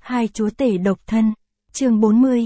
Hai chúa tể độc thân. Chương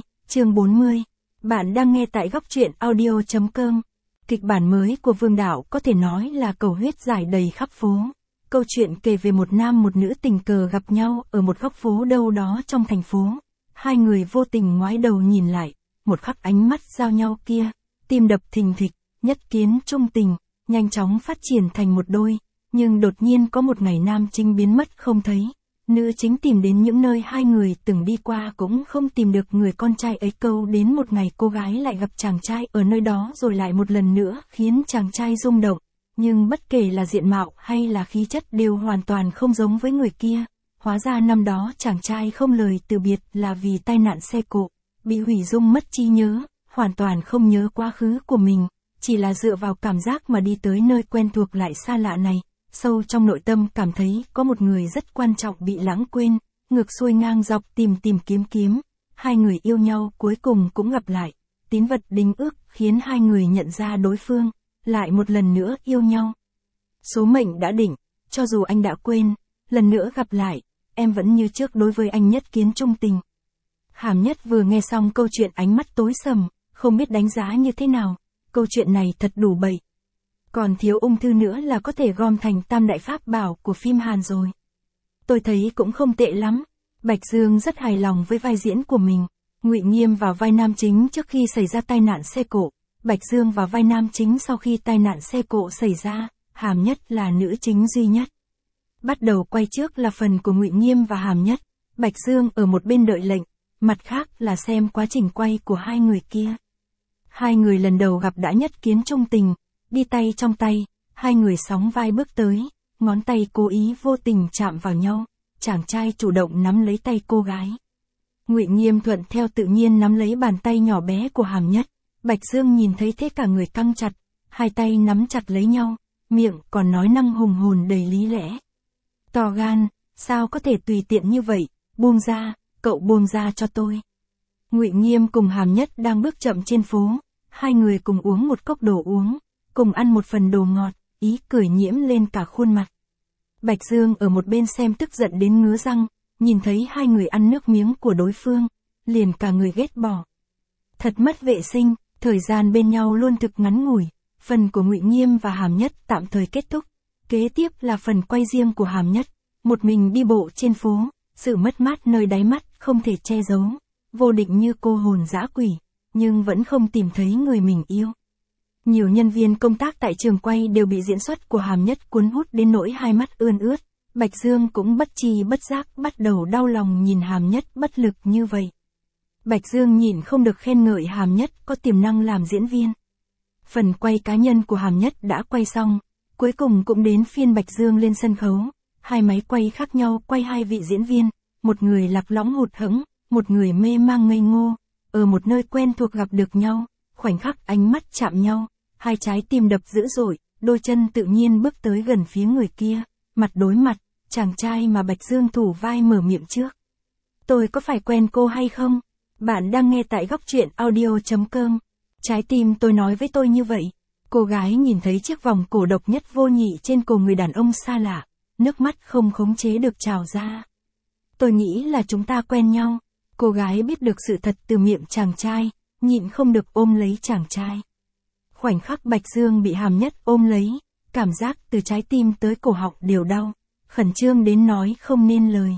40. Bạn đang nghe tại góc truyện audio.com. Kịch bản mới của Vương Đạo có thể nói là cầu huyết giải đầy khắp phố. Câu chuyện kể về một nam một nữ tình cờ gặp nhau ở một góc phố đâu đó trong thành phố. Hai người vô tình ngoái đầu nhìn lại, một khắc ánh mắt giao nhau kia, tim đập thình thịch, nhất kiến trung tình, nhanh chóng phát triển thành một đôi. Nhưng đột nhiên có một ngày nam chính biến mất không thấy. Nữ chính tìm đến những nơi hai người từng đi qua cũng không tìm được người con trai ấy, câu đến một ngày cô gái lại gặp chàng trai ở nơi đó rồi lại một lần nữa khiến chàng trai rung động. Nhưng bất kể là diện mạo hay là khí chất đều hoàn toàn không giống với người kia. Hóa ra năm đó chàng trai không lời từ biệt là vì tai nạn xe cộ, bị hủy dung mất trí nhớ, hoàn toàn không nhớ quá khứ của mình, chỉ là dựa vào cảm giác mà đi tới nơi quen thuộc lại xa lạ này. Sâu trong nội tâm cảm thấy có một người rất quan trọng bị lãng quên, ngược xuôi ngang dọc tìm kiếm. Hai người yêu nhau cuối cùng cũng gặp lại. Tín vật đính ước khiến hai người nhận ra đối phương, lại một lần nữa yêu nhau. Số mệnh đã định, cho dù anh đã quên, lần nữa gặp lại, em vẫn như trước đối với anh nhất kiến trung tình. Hàm Nhất vừa nghe xong câu chuyện ánh mắt tối sầm, không biết đánh giá như thế nào. Câu chuyện này thật đủ bậy. Còn thiếu ung thư nữa là có thể gom thành tam đại pháp bảo của phim Hàn rồi. Tôi thấy cũng không tệ lắm. Bạch Dương rất hài lòng với vai diễn của mình. Ngụy Nghiêm vào vai nam chính trước khi xảy ra tai nạn xe cộ. Bạch Dương vào vai nam chính sau khi tai nạn xe cộ xảy ra. Hàm Nhất là nữ chính duy nhất. Bắt đầu quay trước là phần của Ngụy Nghiêm và Hàm Nhất. Bạch Dương ở một bên đợi lệnh. Mặt khác là xem quá trình quay của hai người kia. Hai người lần đầu gặp đã nhất kiến trung tình. Đi tay trong tay, hai người sóng vai bước tới, ngón tay cố ý vô tình chạm vào nhau, chàng trai chủ động nắm lấy tay cô gái. Ngụy Nghiêm thuận theo tự nhiên nắm lấy bàn tay nhỏ bé của Hàm Nhất. Bạch Dương nhìn thấy thế cả người căng chặt, hai tay nắm chặt lấy nhau, miệng còn nói năng hùng hồn đầy lý lẽ. To gan, sao có thể tùy tiện như vậy, buông ra, cậu buông ra cho tôi. Ngụy Nghiêm cùng Hàm Nhất đang bước chậm trên phố, hai người cùng uống một cốc đồ uống. Cùng ăn một phần đồ ngọt, ý cười nhiễm lên cả khuôn mặt. Bạch Dương ở một bên xem tức giận đến ngứa răng, nhìn thấy hai người ăn nước miếng của đối phương, liền cả người ghét bỏ. Thật mất vệ sinh, thời gian bên nhau luôn thực ngắn ngủi, phần của Ngụy Nghiêm và Hàm Nhất tạm thời kết thúc. Kế tiếp là phần quay riêng của Hàm Nhất, một mình đi bộ trên phố, sự mất mát nơi đáy mắt không thể che giấu, vô định như cô hồn dã quỷ, nhưng vẫn không tìm thấy người mình yêu. Nhiều nhân viên công tác tại trường quay đều bị diễn xuất của Hàm Nhất cuốn hút đến nỗi hai mắt ươn ướt. Bạch Dương cũng bất tri bất giác bắt đầu đau lòng nhìn Hàm Nhất bất lực như vậy. Bạch Dương nhịn không được khen ngợi Hàm Nhất có tiềm năng làm diễn viên. Phần quay cá nhân của Hàm Nhất đã quay xong, cuối cùng cũng đến phiên Bạch Dương lên sân khấu. Hai máy quay khác nhau quay hai vị diễn viên, một người lạc lõng hụt hẫng, một người mê mang ngây ngô, ở một nơi quen thuộc gặp được nhau, khoảnh khắc ánh mắt chạm nhau. Hai trái tim đập dữ dội, đôi chân tự nhiên bước tới gần phía người kia, mặt đối mặt, chàng trai mà Bạch Dương thủ vai mở miệng trước. Tôi có phải quen cô hay không? Bạn đang nghe tại góc truyện audio.com. Trái tim tôi nói với tôi như vậy. Cô gái nhìn thấy chiếc vòng cổ độc nhất vô nhị trên cổ người đàn ông xa lạ, nước mắt không khống chế được trào ra. Tôi nghĩ là chúng ta quen nhau. Cô gái biết được sự thật từ miệng chàng trai, nhịn không được ôm lấy chàng trai. Khoảnh khắc Bạch Dương bị Hàm Nhất ôm lấy, cảm giác từ trái tim tới cổ họng đều đau, khẩn trương đến nói không nên lời.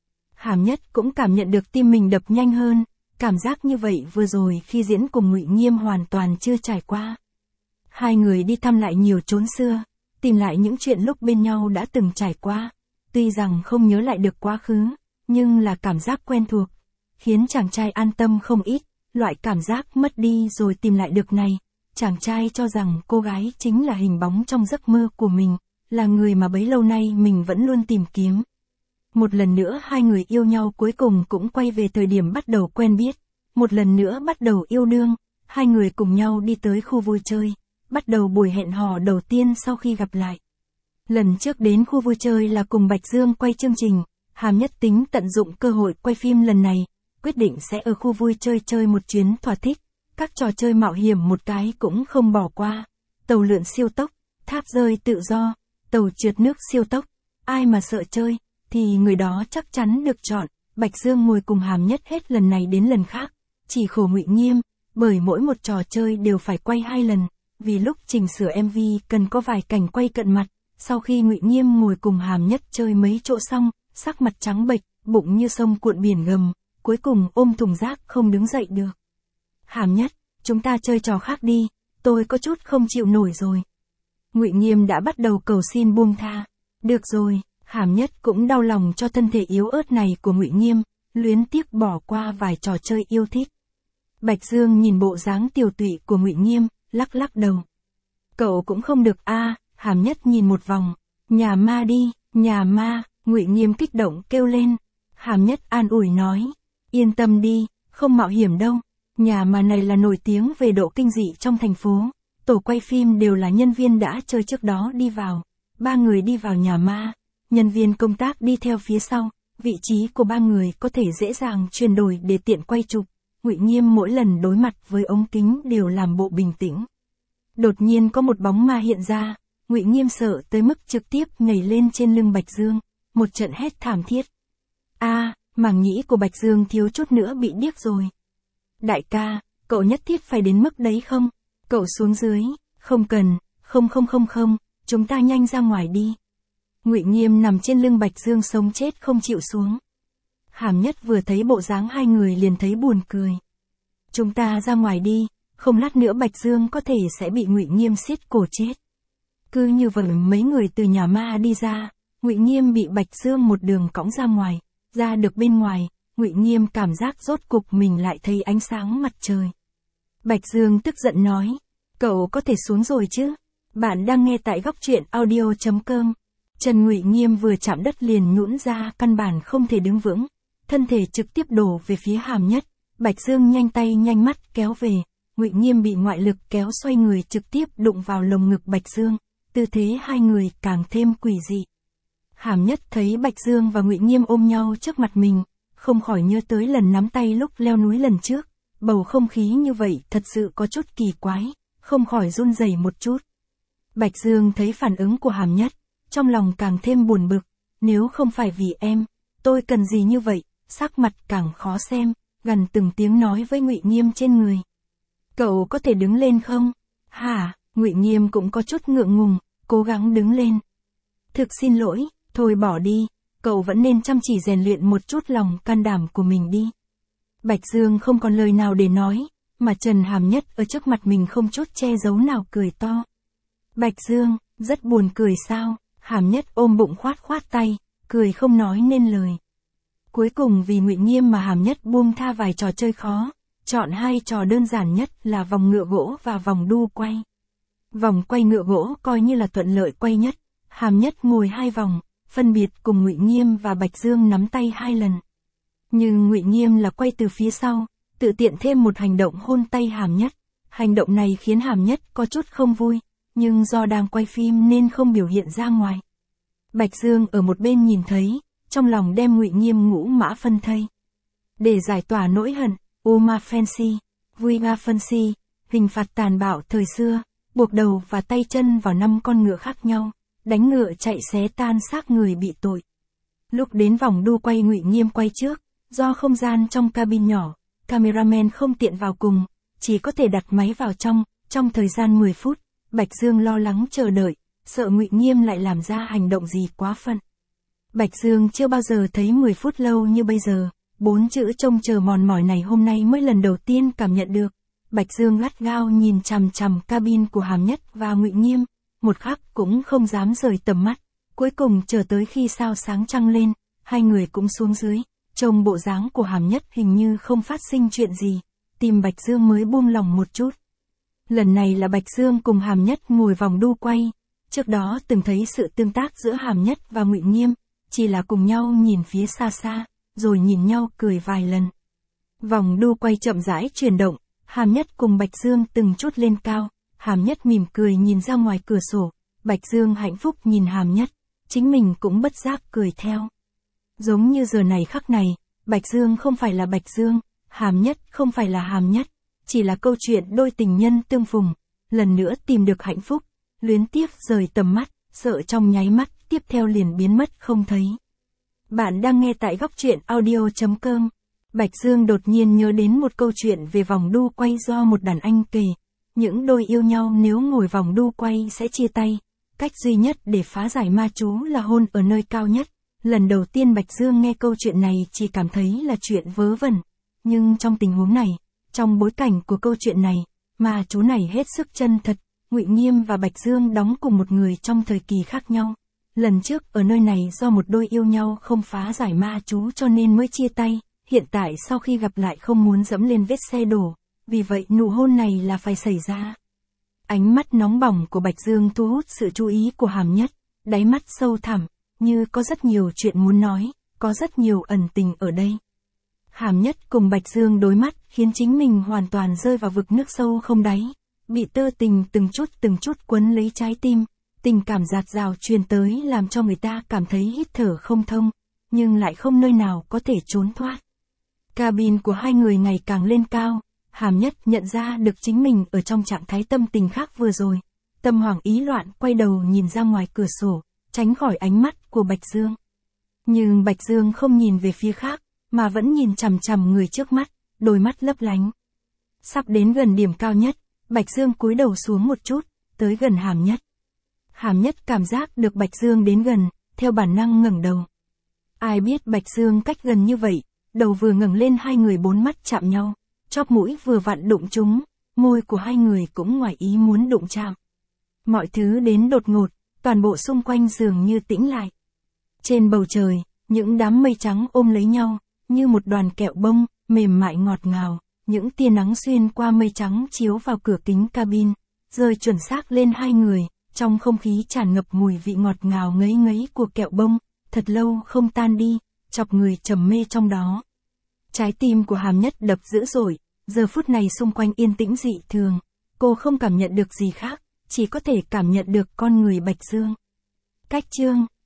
Hàm Nhất cũng cảm nhận được tim mình đập nhanh hơn, cảm giác như vậy vừa rồi khi diễn cùng Ngụy Nghiêm hoàn toàn chưa trải qua. Hai người đi thăm lại nhiều chốn xưa, tìm lại những chuyện lúc bên nhau đã từng trải qua, tuy rằng không nhớ lại được quá khứ, nhưng là cảm giác quen thuộc, khiến chàng trai an tâm không ít, loại cảm giác mất đi rồi tìm lại được này. Chàng trai cho rằng cô gái chính là hình bóng trong giấc mơ của mình, là người mà bấy lâu nay mình vẫn luôn tìm kiếm. Một lần nữa hai người yêu nhau cuối cùng cũng quay về thời điểm bắt đầu quen biết, một lần nữa bắt đầu yêu đương, hai người cùng nhau đi tới khu vui chơi, bắt đầu buổi hẹn hò đầu tiên sau khi gặp lại. Lần trước đến khu vui chơi là cùng Bạch Dương quay chương trình, Hàm Nhất tính tận dụng cơ hội quay phim lần này, quyết định sẽ ở khu vui chơi chơi một chuyến thỏa thích. Các trò chơi mạo hiểm một cái cũng không bỏ qua. Tàu lượn siêu tốc, tháp rơi tự do, tàu trượt nước siêu tốc. Ai mà sợ chơi, thì người đó chắc chắn được chọn. Bạch Dương ngồi cùng Hàm Nhất hết lần này đến lần khác, chỉ khổ Ngụy Nghiêm, bởi mỗi một trò chơi đều phải quay 2 lần, vì lúc chỉnh sửa MV cần có vài cảnh quay cận mặt, sau khi Ngụy Nghiêm ngồi cùng Hàm Nhất chơi mấy chỗ xong, sắc mặt trắng bệch, bụng như sông cuộn biển gầm, cuối cùng ôm thùng rác không đứng dậy được. Hàm Nhất, chúng ta chơi trò khác đi, tôi có chút không chịu nổi rồi. Ngụy Nghiêm đã bắt đầu cầu xin buông tha. Được rồi, Hàm Nhất cũng đau lòng cho thân thể yếu ớt này của Ngụy Nghiêm, luyến tiếc bỏ qua vài trò chơi yêu thích. Bạch Dương nhìn bộ dáng tiều tụy của Ngụy Nghiêm, lắc lắc đầu. Cậu cũng không được a. Hàm Nhất nhìn một vòng. Nhà ma đi, nhà ma, Ngụy Nghiêm kích động kêu lên. Hàm Nhất an ủi nói. Yên tâm đi, không mạo hiểm đâu. Nhà ma này là nổi tiếng về độ kinh dị trong thành phố. Tổ quay phim đều là nhân viên đã chơi trước đó đi vào. 3 người đi vào nhà ma. Nhân viên công tác đi theo phía sau. Vị trí của 3 người có thể dễ dàng chuyển đổi để tiện quay chụp. Ngụy Nghiêm mỗi lần đối mặt với ống kính đều làm bộ bình tĩnh. Đột nhiên có một bóng ma hiện ra. Ngụy Nghiêm sợ tới mức trực tiếp nhảy lên trên lưng Bạch Dương. Một trận hét thảm thiết. Màng nhĩ của Bạch Dương thiếu chút nữa bị điếc rồi. Đại ca, cậu nhất thiết phải đến mức đấy không? Cậu xuống dưới, không cần, không, chúng ta nhanh ra ngoài đi. Ngụy Nghiêm nằm trên lưng Bạch Dương sống chết không chịu xuống. Hàm Nhất vừa thấy bộ dáng hai người liền thấy buồn cười. Chúng ta ra ngoài đi, không lát nữa Bạch Dương có thể sẽ bị Ngụy Nghiêm siết cổ chết. Cứ như vậy mấy người từ nhà ma đi ra, Ngụy Nghiêm bị Bạch Dương một đường cõng ra ngoài, ra được bên ngoài, Ngụy Nghiêm cảm giác rốt cục mình lại thấy ánh sáng mặt trời. Bạch Dương tức giận nói, cậu có thể xuống rồi chứ? Bạn đang nghe tại góc truyện audio.com. Chân Ngụy Nghiêm vừa chạm đất liền nhũn ra, căn bản không thể đứng vững, thân thể trực tiếp đổ về phía Hàm Nhất. Bạch Dương nhanh tay nhanh mắt kéo về, Ngụy Nghiêm bị ngoại lực kéo xoay người trực tiếp đụng vào lồng ngực Bạch Dương, tư thế hai người càng thêm quỷ dị. Hàm Nhất thấy Bạch Dương và Ngụy Nghiêm ôm nhau trước mặt mình, không khỏi nhớ tới lần nắm tay lúc leo núi lần trước, bầu không khí như vậy thật sự có chút kỳ quái, không khỏi run rẩy một chút. Bạch Dương thấy phản ứng của Hàm Nhất, trong lòng càng thêm buồn bực, nếu không phải vì em, tôi cần gì như vậy, sắc mặt càng khó xem, gần từng tiếng nói với Ngụy Nghiêm trên người. Cậu có thể đứng lên không? Hả? Ngụy Nghiêm cũng có chút ngượng ngùng, cố gắng đứng lên. Thực xin lỗi, thôi bỏ đi, cậu vẫn nên chăm chỉ rèn luyện một chút lòng can đảm của mình đi. Bạch Dương không còn lời nào để nói, mà Trần Hàm Nhất ở trước mặt mình không chút che giấu nào cười to. Bạch Dương, rất buồn cười sao? Hàm Nhất ôm bụng khoát khoát tay, cười không nói nên lời. Cuối cùng vì Ngụy Nghiêm mà Hàm Nhất buông tha vài trò chơi khó, chọn 2 trò đơn giản nhất là vòng ngựa gỗ và vòng đu quay. Vòng quay ngựa gỗ coi như là thuận lợi quay nhất, Hàm Nhất ngồi 2 vòng, phân biệt cùng Ngụy Nghiêm và Bạch Dương nắm tay 2 lần. Nhưng Ngụy Nghiêm là quay từ phía sau, tự tiện thêm một hành động hôn tay Hàm Nhất. Hành động này khiến Hàm Nhất có chút không vui, nhưng do đang quay phim nên không biểu hiện ra ngoài. Bạch Dương ở một bên nhìn thấy, trong lòng đem Ngụy Nghiêm ngũ mã phân thây. Để giải tỏa nỗi hận, Uma Fancy, Vuiga Fancy, hình phạt tàn bạo thời xưa, buộc đầu và tay chân vào 5 con ngựa khác nhau, đánh ngựa chạy xé tan xác người bị tội. Lúc đến vòng đu quay Ngụy Nghiêm quay trước, do không gian trong cabin nhỏ, cameraman không tiện vào cùng, chỉ có thể đặt máy vào trong thời gian 10 phút, Bạch Dương lo lắng chờ đợi, sợ Ngụy Nghiêm lại làm ra hành động gì quá phận. Bạch Dương chưa bao giờ thấy 10 phút lâu như bây giờ, 4 chữ trông chờ mòn mỏi này hôm nay mới lần đầu tiên cảm nhận được. Bạch Dương gắt gao nhìn chằm chằm cabin của Hàm Nhất và Ngụy Nghiêm, một khắc cũng không dám rời tầm mắt, cuối cùng chờ tới khi sao sáng trăng lên, hai người cũng xuống dưới, trông bộ dáng của Hàm Nhất hình như không phát sinh chuyện gì, tim Bạch Dương mới buông lòng một chút. Lần này là Bạch Dương cùng Hàm Nhất ngồi vòng đu quay, trước đó từng thấy sự tương tác giữa Hàm Nhất và Ngụy Nghiêm, chỉ là cùng nhau nhìn phía xa xa, rồi nhìn nhau cười vài lần. Vòng đu quay chậm rãi chuyển động, Hàm Nhất cùng Bạch Dương từng chút lên cao, Hàm Nhất mỉm cười nhìn ra ngoài cửa sổ, Bạch Dương hạnh phúc nhìn Hàm Nhất, chính mình cũng bất giác cười theo. Giống như giờ này khắc này, Bạch Dương không phải là Bạch Dương, Hàm Nhất không phải là Hàm Nhất, chỉ là câu chuyện đôi tình nhân tương phùng, lần nữa tìm được hạnh phúc, luyến tiếc rời tầm mắt, sợ trong nháy mắt tiếp theo liền biến mất không thấy. Bạn đang nghe tại góc truyện audio.com. Bạch Dương đột nhiên nhớ đến một câu chuyện về vòng đu quay do một đàn anh kể. Những đôi yêu nhau nếu ngồi vòng đu quay sẽ chia tay. Cách duy nhất để phá giải ma chú là hôn ở nơi cao nhất. Lần đầu tiên Bạch Dương nghe câu chuyện này chỉ cảm thấy là chuyện vớ vẩn. Nhưng trong tình huống này, trong bối cảnh của câu chuyện này, ma chú này hết sức chân thật. Ngụy Nghiêm và Bạch Dương đóng cùng một người trong thời kỳ khác nhau. Lần trước ở nơi này do một đôi yêu nhau không phá giải ma chú cho nên mới chia tay, hiện tại sau khi gặp lại không muốn dẫm lên vết xe đổ, vì vậy nụ hôn này là phải xảy ra. Ánh mắt nóng bỏng của Bạch Dương thu hút sự chú ý của Hàm Nhất, đáy mắt sâu thẳm, như có rất nhiều chuyện muốn nói, có rất nhiều ẩn tình ở đây. Hàm Nhất cùng Bạch Dương đối mắt khiến chính mình hoàn toàn rơi vào vực nước sâu không đáy, bị tơ tình từng chút quấn lấy trái tim. Tình cảm dạt dào truyền tới làm cho người ta cảm thấy hít thở không thông, nhưng lại không nơi nào có thể trốn thoát. Cabin của hai người ngày càng lên cao, Hàm Nhất nhận ra được chính mình ở trong trạng thái tâm tình khác vừa rồi. Tâm hoảng ý loạn quay đầu nhìn ra ngoài cửa sổ, tránh khỏi ánh mắt của Bạch Dương. Nhưng Bạch Dương không nhìn về phía khác, mà vẫn nhìn chằm chằm người trước mắt, đôi mắt lấp lánh. Sắp đến gần điểm cao nhất, Bạch Dương cúi đầu xuống một chút, tới gần Hàm Nhất. Hàm Nhất cảm giác được Bạch Dương đến gần, theo bản năng ngẩng đầu. Ai biết Bạch Dương cách gần như vậy, đầu vừa ngẩng lên hai người bốn mắt chạm nhau, chóp mũi vừa vặn đụng trúng, môi của hai người cũng ngoài ý muốn đụng chạm. Mọi thứ đến đột ngột, toàn bộ xung quanh dường như tĩnh lại. Trên bầu trời, những đám mây trắng ôm lấy nhau, như một đoàn kẹo bông, mềm mại ngọt ngào, những tia nắng xuyên qua mây trắng chiếu vào cửa kính cabin, rơi chuẩn xác lên hai người. Trong không khí tràn ngập mùi vị ngọt ngào ngấy ngấy của kẹo bông, thật lâu không tan đi, chọc người trầm mê trong đó. Trái tim của Hàm Nhất đập dữ dội, giờ phút này xung quanh yên tĩnh dị thường, cô không cảm nhận được gì khác, chỉ có thể cảm nhận được con người Bạch Dương. Cách chương